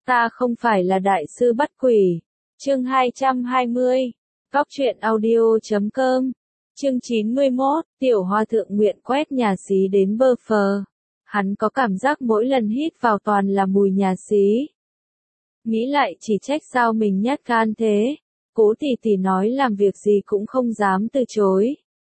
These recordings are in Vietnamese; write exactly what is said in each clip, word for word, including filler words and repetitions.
Ta không phải là đại sư bắt quỷ. Chương hai trăm hai mươi. Cóc truyện audio chấm com. Chương chín mươi mốt. Tiểu Hòa Thượng nguyện quét nhà xí đến bơ phờ. Hắn có cảm giác mỗi lần hít vào toàn là mùi nhà xí. Nghĩ lại chỉ trách sao mình nhát gan thế. Cố tỷ tỷ nói làm việc gì cũng không dám từ chối.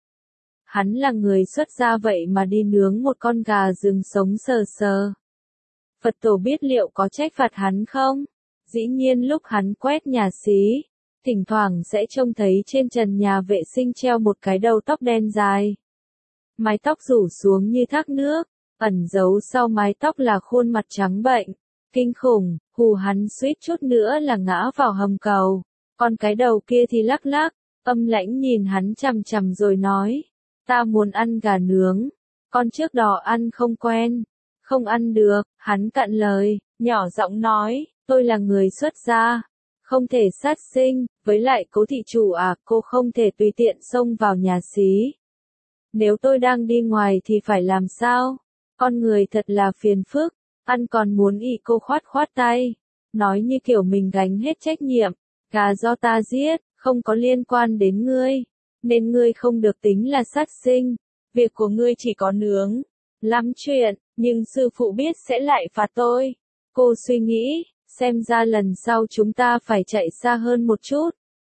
Hắn là người xuất gia vậy mà đi nướng một con gà rừng sống sờ sờ. Phật tổ biết liệu có trách phạt hắn không? Dĩ nhiên lúc hắn quét nhà xí, thỉnh thoảng sẽ trông thấy trên trần nhà vệ sinh treo một cái đầu tóc đen dài. Mái tóc rủ xuống như thác nước, ẩn giấu sau mái tóc là khuôn mặt trắng bệnh. Kinh khủng, hù hắn suýt chút nữa là ngã vào hầm cầu. Còn cái đầu kia thì lắc lắc, âm lãnh nhìn hắn chằm chằm rồi nói. Ta muốn ăn gà nướng. Con trước đó ăn không quen. Không ăn được, hắn cạn lời, nhỏ giọng nói, tôi là người xuất gia. Không thể sát sinh, với lại cố thị chủ à, cô không thể tùy tiện xông vào nhà xí. Nếu tôi đang đi ngoài thì phải làm sao? Con người thật là phiền phức, ăn còn muốn ị cô khoát khoát tay. Nói như kiểu mình gánh hết trách nhiệm, gà do ta giết, không có liên quan đến ngươi. Nên ngươi không được tính là sát sinh, việc của ngươi chỉ có nướng. Lắm chuyện, nhưng sư phụ biết sẽ lại phạt tôi. Cô suy nghĩ, xem ra lần sau chúng ta phải chạy xa hơn một chút.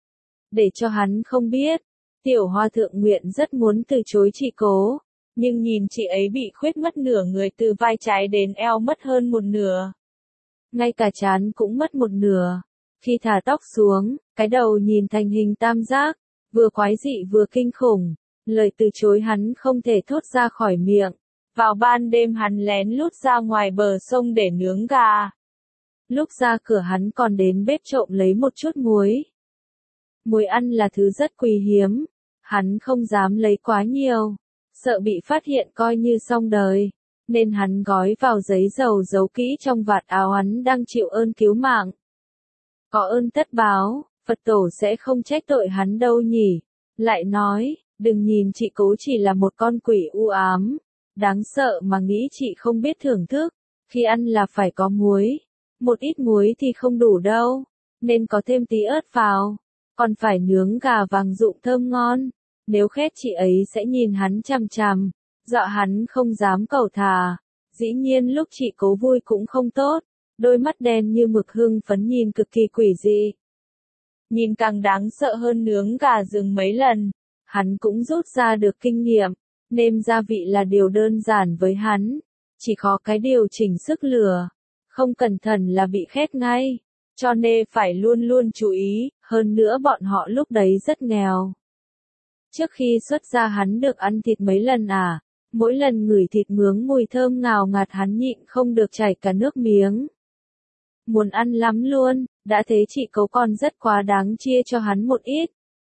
Để cho hắn không biết, Tiểu Hòa Thượng nguyện rất muốn từ chối chị Cố, nhưng nhìn chị ấy bị khuyết mất nửa người từ vai trái đến eo mất hơn một nửa. Ngay cả trán cũng mất một nửa. Khi thả tóc xuống, cái đầu nhìn thành hình tam giác, vừa quái dị vừa kinh khủng, lời từ chối hắn không thể thốt ra khỏi miệng. Vào ban đêm hắn lén lút ra ngoài bờ sông để nướng gà. Lúc ra cửa hắn còn đến bếp trộm lấy một chút muối. Muối ăn là thứ rất quý hiếm, hắn không dám lấy quá nhiều, sợ bị phát hiện coi như xong đời, nên hắn gói vào giấy dầu giấu kỹ trong vạt áo hắn đang chịu ơn cứu mạng. Có ơn tất báo, Phật tổ sẽ không trách tội hắn đâu nhỉ. Lại nói, đừng nhìn chị Cố chỉ là một con quỷ u ám. Đáng sợ mà nghĩ chị không biết thưởng thức, khi ăn là phải có muối. Một ít muối thì không đủ đâu, nên có thêm tí ớt vào. Còn phải nướng gà vàng rụm thơm ngon. Nếu khét chị ấy sẽ nhìn hắn chằm chằm, dọa hắn không dám cầu thả. Dĩ nhiên lúc chị Cố vui cũng không tốt, đôi mắt đen như mực hưng phấn nhìn cực kỳ quỷ dị. Nhìn càng đáng sợ hơn nướng gà rừng mấy lần, hắn cũng rút ra được kinh nghiệm. Nêm gia vị là điều đơn giản với hắn, chỉ khó cái điều chỉnh sức lửa, không cẩn thận là bị khét ngay, cho nên phải luôn luôn chú ý, hơn nữa bọn họ lúc đấy rất nghèo. Trước khi xuất gia hắn được ăn thịt mấy lần à, mỗi lần ngửi thịt nướng mùi thơm ngào ngạt hắn nhịn không được chảy cả nước miếng. Muốn ăn lắm luôn, đã thế chị Cố còn rất quá đáng chia cho hắn một ít.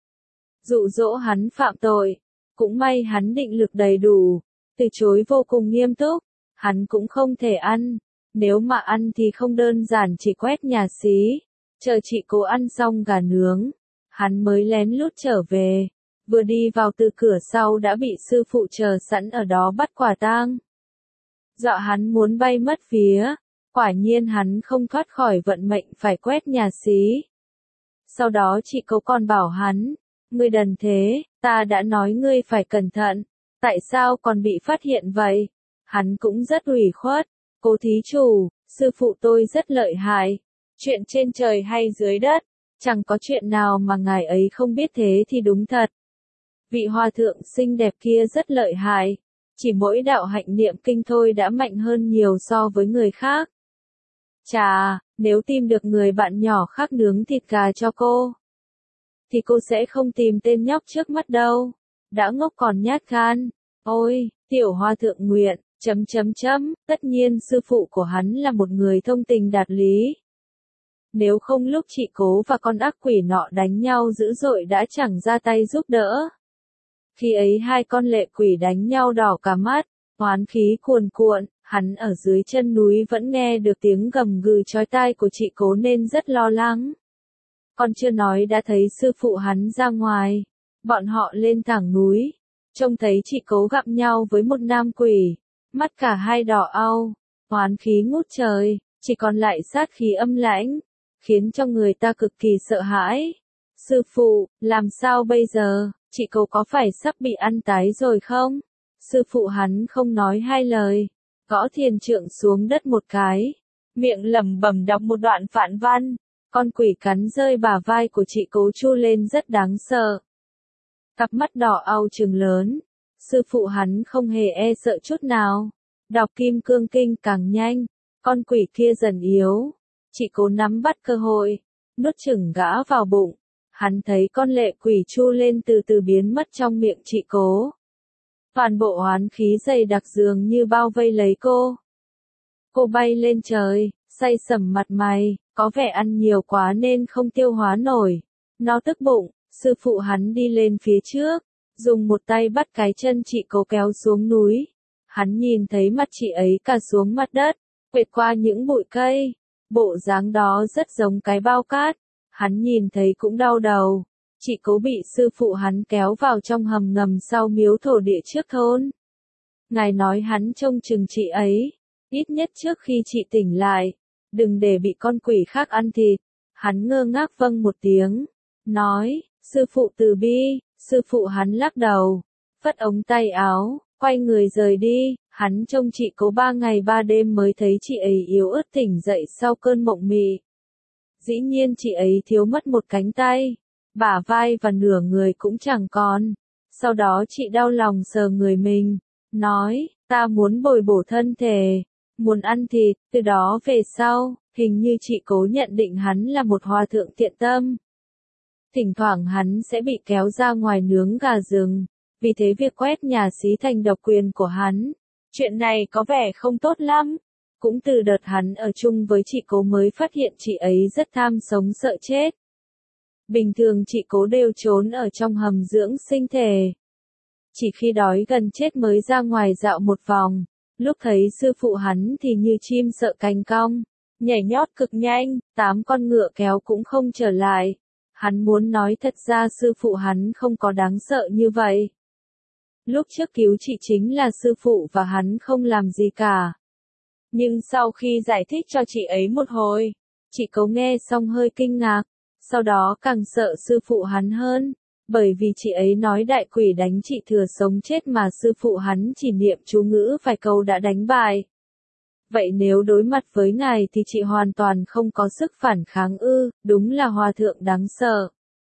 Dụ dỗ hắn phạm tội. Cũng may hắn định lực đầy đủ, từ chối vô cùng nghiêm túc, hắn cũng không thể ăn, nếu mà ăn thì không đơn giản chỉ quét nhà xí, chờ chị Cố ăn xong gà nướng, hắn mới lén lút trở về, vừa đi vào từ cửa sau đã bị sư phụ chờ sẵn ở đó bắt quả tang. Dọa hắn muốn bay mất phía, quả nhiên hắn không thoát khỏi vận mệnh phải quét nhà xí. Sau đó chị Cố còn bảo hắn, ngươi đần thế, ta đã nói ngươi phải cẩn thận, tại sao còn bị phát hiện vậy? Hắn cũng rất ủy khuất, Cố thí chủ, sư phụ tôi rất lợi hại, chuyện trên trời hay dưới đất, chẳng có chuyện nào mà ngài ấy không biết thế thì đúng thật. Vị hòa thượng xinh đẹp kia rất lợi hại, chỉ mỗi đạo hạnh niệm kinh thôi đã mạnh hơn nhiều so với người khác. Chà, nếu tìm được người bạn nhỏ khác nướng thịt gà cho cô, thì cô sẽ không tìm tên nhóc trước mắt đâu. Đã ngốc còn nhát gan. Ôi, Tiểu Hòa Thượng nguyện, chấm chấm chấm, tất nhiên sư phụ của hắn là một người thông tình đạt lý. Nếu không lúc chị Cố và con ác quỷ nọ đánh nhau dữ dội đã chẳng ra tay giúp đỡ. Khi ấy hai con lệ quỷ đánh nhau đỏ cả mắt, oán khí cuồn cuộn, hắn ở dưới chân núi vẫn nghe được tiếng gầm gừ chói tai của chị Cố nên rất lo lắng. Còn chưa nói đã thấy sư phụ hắn ra ngoài, bọn họ lên thẳng núi, trông thấy chị Cố gặp nhau với một nam quỷ, mắt cả hai đỏ au, oán khí ngút trời, chỉ còn lại sát khí âm lãnh, khiến cho người ta cực kỳ sợ hãi. Sư phụ, làm sao bây giờ, chị Cố có phải sắp bị ăn tái rồi không? Sư phụ hắn không nói hai lời, gõ thiền trượng xuống đất một cái, miệng lẩm bẩm đọc một đoạn phạn văn. Con quỷ cắn rơi bả vai của chị Cố chu lên rất đáng sợ. Cặp mắt đỏ au trừng lớn, sư phụ hắn không hề e sợ chút nào. Đọc kim cương kinh càng nhanh, con quỷ kia dần yếu. Chị Cố nắm bắt cơ hội, nuốt chửng gã vào bụng. Hắn thấy con lệ quỷ chu lên từ từ biến mất trong miệng chị Cố. Toàn bộ oán khí dày đặc dường như bao vây lấy cô. Cô bay lên trời, say sẩm mặt mày, có vẻ ăn nhiều quá nên không tiêu hóa nổi. Nó tức bụng, sư phụ hắn đi lên phía trước, dùng một tay bắt cái chân chị Cố kéo xuống núi. Hắn nhìn thấy mặt chị ấy cà xuống mặt đất, quệt qua những bụi cây. Bộ dáng đó rất giống cái bao cát. Hắn nhìn thấy cũng đau đầu. Chị Cố bị sư phụ hắn kéo vào trong hầm ngầm sau miếu thổ địa trước thôn. Ngài nói hắn trông chừng chị ấy, ít nhất trước khi chị tỉnh lại, đừng để bị con quỷ khác ăn thịt. Hắn ngơ ngác vâng một tiếng, nói, sư phụ từ bi. Sư phụ hắn lắc đầu, phất ống tay áo, quay người rời đi. Hắn trông chị Cố ba ngày ba đêm mới thấy chị ấy yếu ớt tỉnh dậy sau cơn mộng mị. Dĩ nhiên chị ấy thiếu mất một cánh tay, bả vai và nửa người cũng chẳng còn. Sau đó chị đau lòng sờ người mình, nói, ta muốn bồi bổ thân thể, muốn ăn thịt. Từ đó về sau, hình như chị Cố nhận định hắn là một hòa thượng thiện tâm. Thỉnh thoảng hắn sẽ bị kéo ra ngoài nướng gà rừng, vì thế việc quét nhà xí thành độc quyền của hắn. Chuyện này có vẻ không tốt lắm. Cũng từ đợt hắn ở chung với chị Cố mới phát hiện chị ấy rất tham sống sợ chết. Bình thường chị Cố đều trốn ở trong hầm dưỡng sinh thể. Chỉ khi đói gần chết mới ra ngoài dạo một vòng. Lúc thấy sư phụ hắn thì như chim sợ cánh cong, nhảy nhót cực nhanh, tám con ngựa kéo cũng không trở lại. Hắn muốn nói thật ra sư phụ hắn không có đáng sợ như vậy. Lúc trước cứu chị chính là sư phụ và hắn không làm gì cả. Nhưng sau khi giải thích cho chị ấy một hồi, chị Cố nghe xong hơi kinh ngạc, sau đó càng sợ sư phụ hắn hơn, bởi vì chị ấy nói đại quỷ đánh chị thừa sống chết mà sư phụ hắn chỉ niệm chú ngữ vài câu đã đánh bại. Vậy nếu đối mặt với ngài thì chị hoàn toàn không có sức phản kháng ư, đúng là hòa thượng đáng sợ.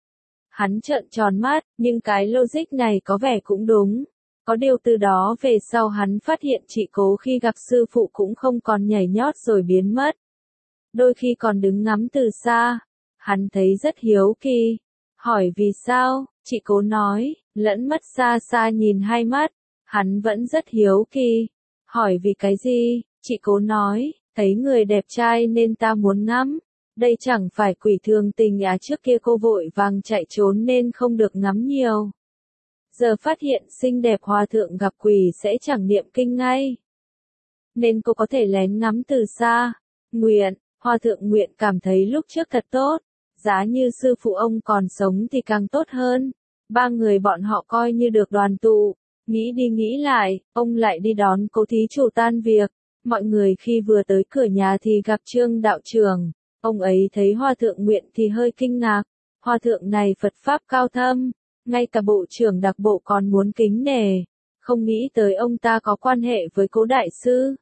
Hắn trợn tròn mắt, nhưng cái logic này có vẻ cũng đúng. Có điều từ đó về sau hắn phát hiện chị Cố khi gặp sư phụ cũng không còn nhảy nhót rồi biến mất. Đôi khi còn đứng ngắm từ xa. Hắn thấy rất hiếu kỳ. Hỏi vì sao, chị Cố nói, lẫn mất xa xa nhìn hai mắt. Hắn vẫn rất hiếu kỳ. Hỏi vì cái gì, chị Cố nói, thấy người đẹp trai nên ta muốn ngắm. Đây chẳng phải quỷ thường tình á, trước kia cô vội vàng chạy trốn nên không được ngắm nhiều. Giờ phát hiện xinh đẹp hòa thượng gặp quỷ sẽ chẳng niệm kinh ngay. Nên cô có thể lén ngắm từ xa. Nguyện, hòa thượng nguyện cảm thấy lúc trước thật tốt. Giá như sư phụ ông còn sống thì càng tốt hơn. Ba người bọn họ coi như được đoàn tụ. Nghĩ đi nghĩ lại, ông lại đi đón Cố thí chủ tan việc. Mọi người khi vừa tới cửa nhà thì gặp Trương đạo trưởng. Ông ấy thấy hòa thượng nguyện thì hơi kinh ngạc. Hòa thượng này Phật Pháp cao thâm. Ngay cả bộ trưởng đặc bộ còn muốn kính nể. Không nghĩ tới ông ta có quan hệ với Cố đại sư.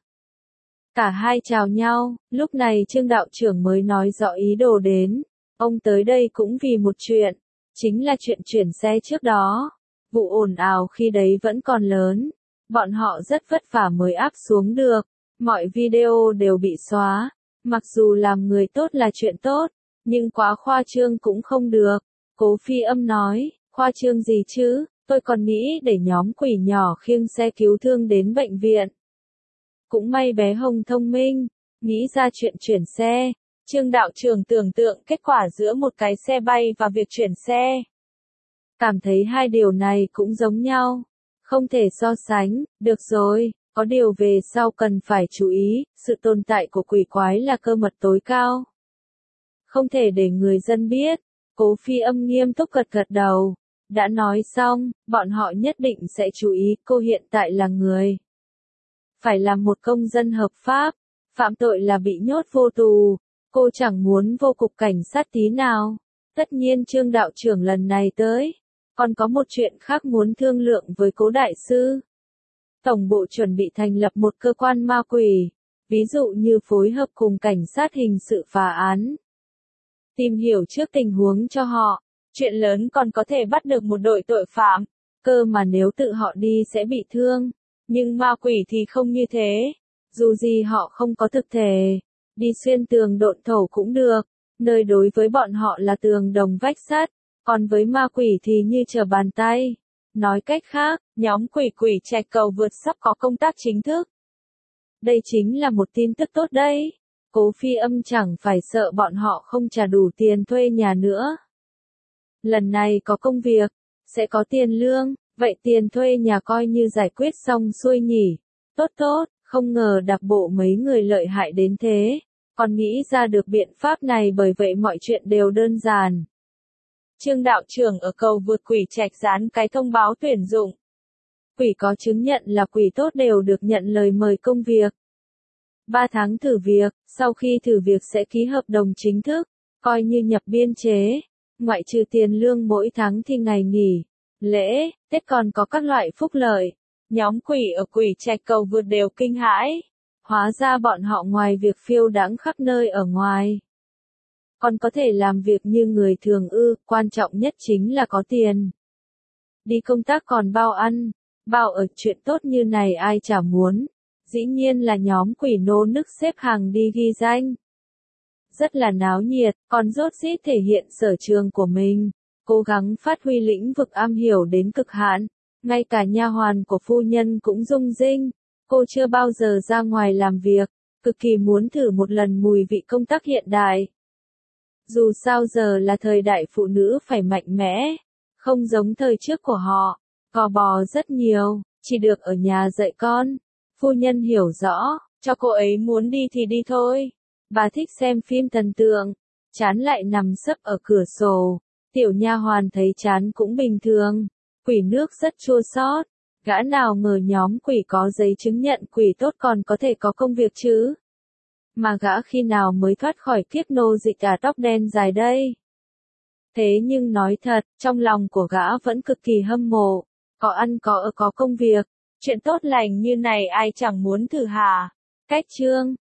Cả hai chào nhau, lúc này Trương đạo trưởng mới nói rõ ý đồ đến. Ông tới đây cũng vì một chuyện. Chính là chuyện chuyển xe trước đó. Vụ ồn ào khi đấy vẫn còn lớn. Bọn họ rất vất vả mới áp xuống được. Mọi video đều bị xóa. Mặc dù làm người tốt là chuyện tốt, nhưng quá khoa trương cũng không được. Cố Phi Âm nói, khoa trương gì chứ, tôi còn nghĩ để nhóm quỷ nhỏ khiêng xe cứu thương đến bệnh viện. Cũng may bé Hồng thông minh, nghĩ ra chuyện chuyển xe. Trương đạo trưởng tưởng tượng kết quả giữa một cái xe bay và việc chuyển xe. Cảm thấy hai điều này cũng giống nhau. Không thể so sánh, được rồi, có điều về sau cần phải chú ý, sự tồn tại của quỷ quái là cơ mật tối cao. Không thể để người dân biết. Cố Phi Âm nghiêm túc gật gật đầu. Đã nói xong, bọn họ nhất định sẽ chú ý, cô hiện tại là người. Phải là một công dân hợp pháp. Phạm tội là bị nhốt vô tù, cô chẳng muốn vô cục cảnh sát tí nào. Tất nhiên Trương đạo trưởng lần này tới, còn có một chuyện khác muốn thương lượng với Cố đại sư. Tổng bộ chuẩn bị thành lập một cơ quan ma quỷ, ví dụ như phối hợp cùng cảnh sát hình sự phá án. Tìm hiểu trước tình huống cho họ, chuyện lớn còn có thể bắt được một đội tội phạm, cơ mà nếu tự họ đi sẽ bị thương. Nhưng ma quỷ thì không như thế, dù gì họ không có thực thể, đi xuyên tường độn thổ cũng được, nơi đối với bọn họ là tường đồng vách sắt, còn với ma quỷ thì như trở bàn tay. Nói cách khác, nhóm quỷ quỷ Trạch Cầu Vượt sắp có công tác chính thức. Đây chính là một tin tức tốt đấy. Cố Phi Âm chẳng phải sợ bọn họ không trả đủ tiền thuê nhà nữa. Lần này có công việc, sẽ có tiền lương, vậy tiền thuê nhà coi như giải quyết xong xuôi nhỉ. Tốt tốt, không ngờ đặc bộ mấy người lợi hại đến thế, còn nghĩ ra được biện pháp này, bởi vậy mọi chuyện đều đơn giản. Trương đạo trưởng ở Cầu Vượt quỷ Trạch dán cái thông báo tuyển dụng. Quỷ có chứng nhận là quỷ tốt đều được nhận lời mời công việc. ba tháng thử việc, sau khi thử việc sẽ ký hợp đồng chính thức, coi như nhập biên chế. Ngoại trừ tiền lương mỗi tháng thì ngày nghỉ, lễ, Tết còn có các loại phúc lợi. Nhóm quỷ ở quỷ Trạch Cầu Vượt đều kinh hãi. Hóa ra bọn họ ngoài việc phiêu đãng khắp nơi ở ngoài, còn có thể làm việc như người thường ư, quan trọng nhất chính là có tiền. Đi công tác còn bao ăn, bao ở, chuyện tốt như này ai chả muốn. Dĩ nhiên là nhóm quỷ nô nức xếp hàng đi ghi danh. Rất là náo nhiệt, còn rốt rít thể hiện sở trường của mình, cố gắng phát huy lĩnh vực am hiểu đến cực hạn. Ngay cả nha hoàn của phu nhân cũng rung rinh, cô chưa bao giờ ra ngoài làm việc, cực kỳ muốn thử một lần mùi vị công tác hiện đại. Dù sao giờ là thời đại phụ nữ phải mạnh mẽ, không giống thời trước của họ, gò bò rất nhiều, chỉ được ở nhà dạy con. Phu nhân hiểu rõ, cho cô ấy muốn đi thì đi thôi. Bà thích xem phim thần tượng, chán lại nằm sấp ở cửa sổ. Tiểu nha hoàn thấy chán cũng bình thường. Quỷ nước rất chua xót, gã nào ngờ nhóm quỷ có giấy chứng nhận quỷ tốt còn có thể có công việc chứ. Mà gã khi nào mới thoát khỏi kiếp nô dịch cả tóc đen dài đây. Thế nhưng nói thật, trong lòng của gã vẫn cực kỳ hâm mộ, có ăn có ở có công việc, chuyện tốt lành như này ai chẳng muốn thử hả. Cách chương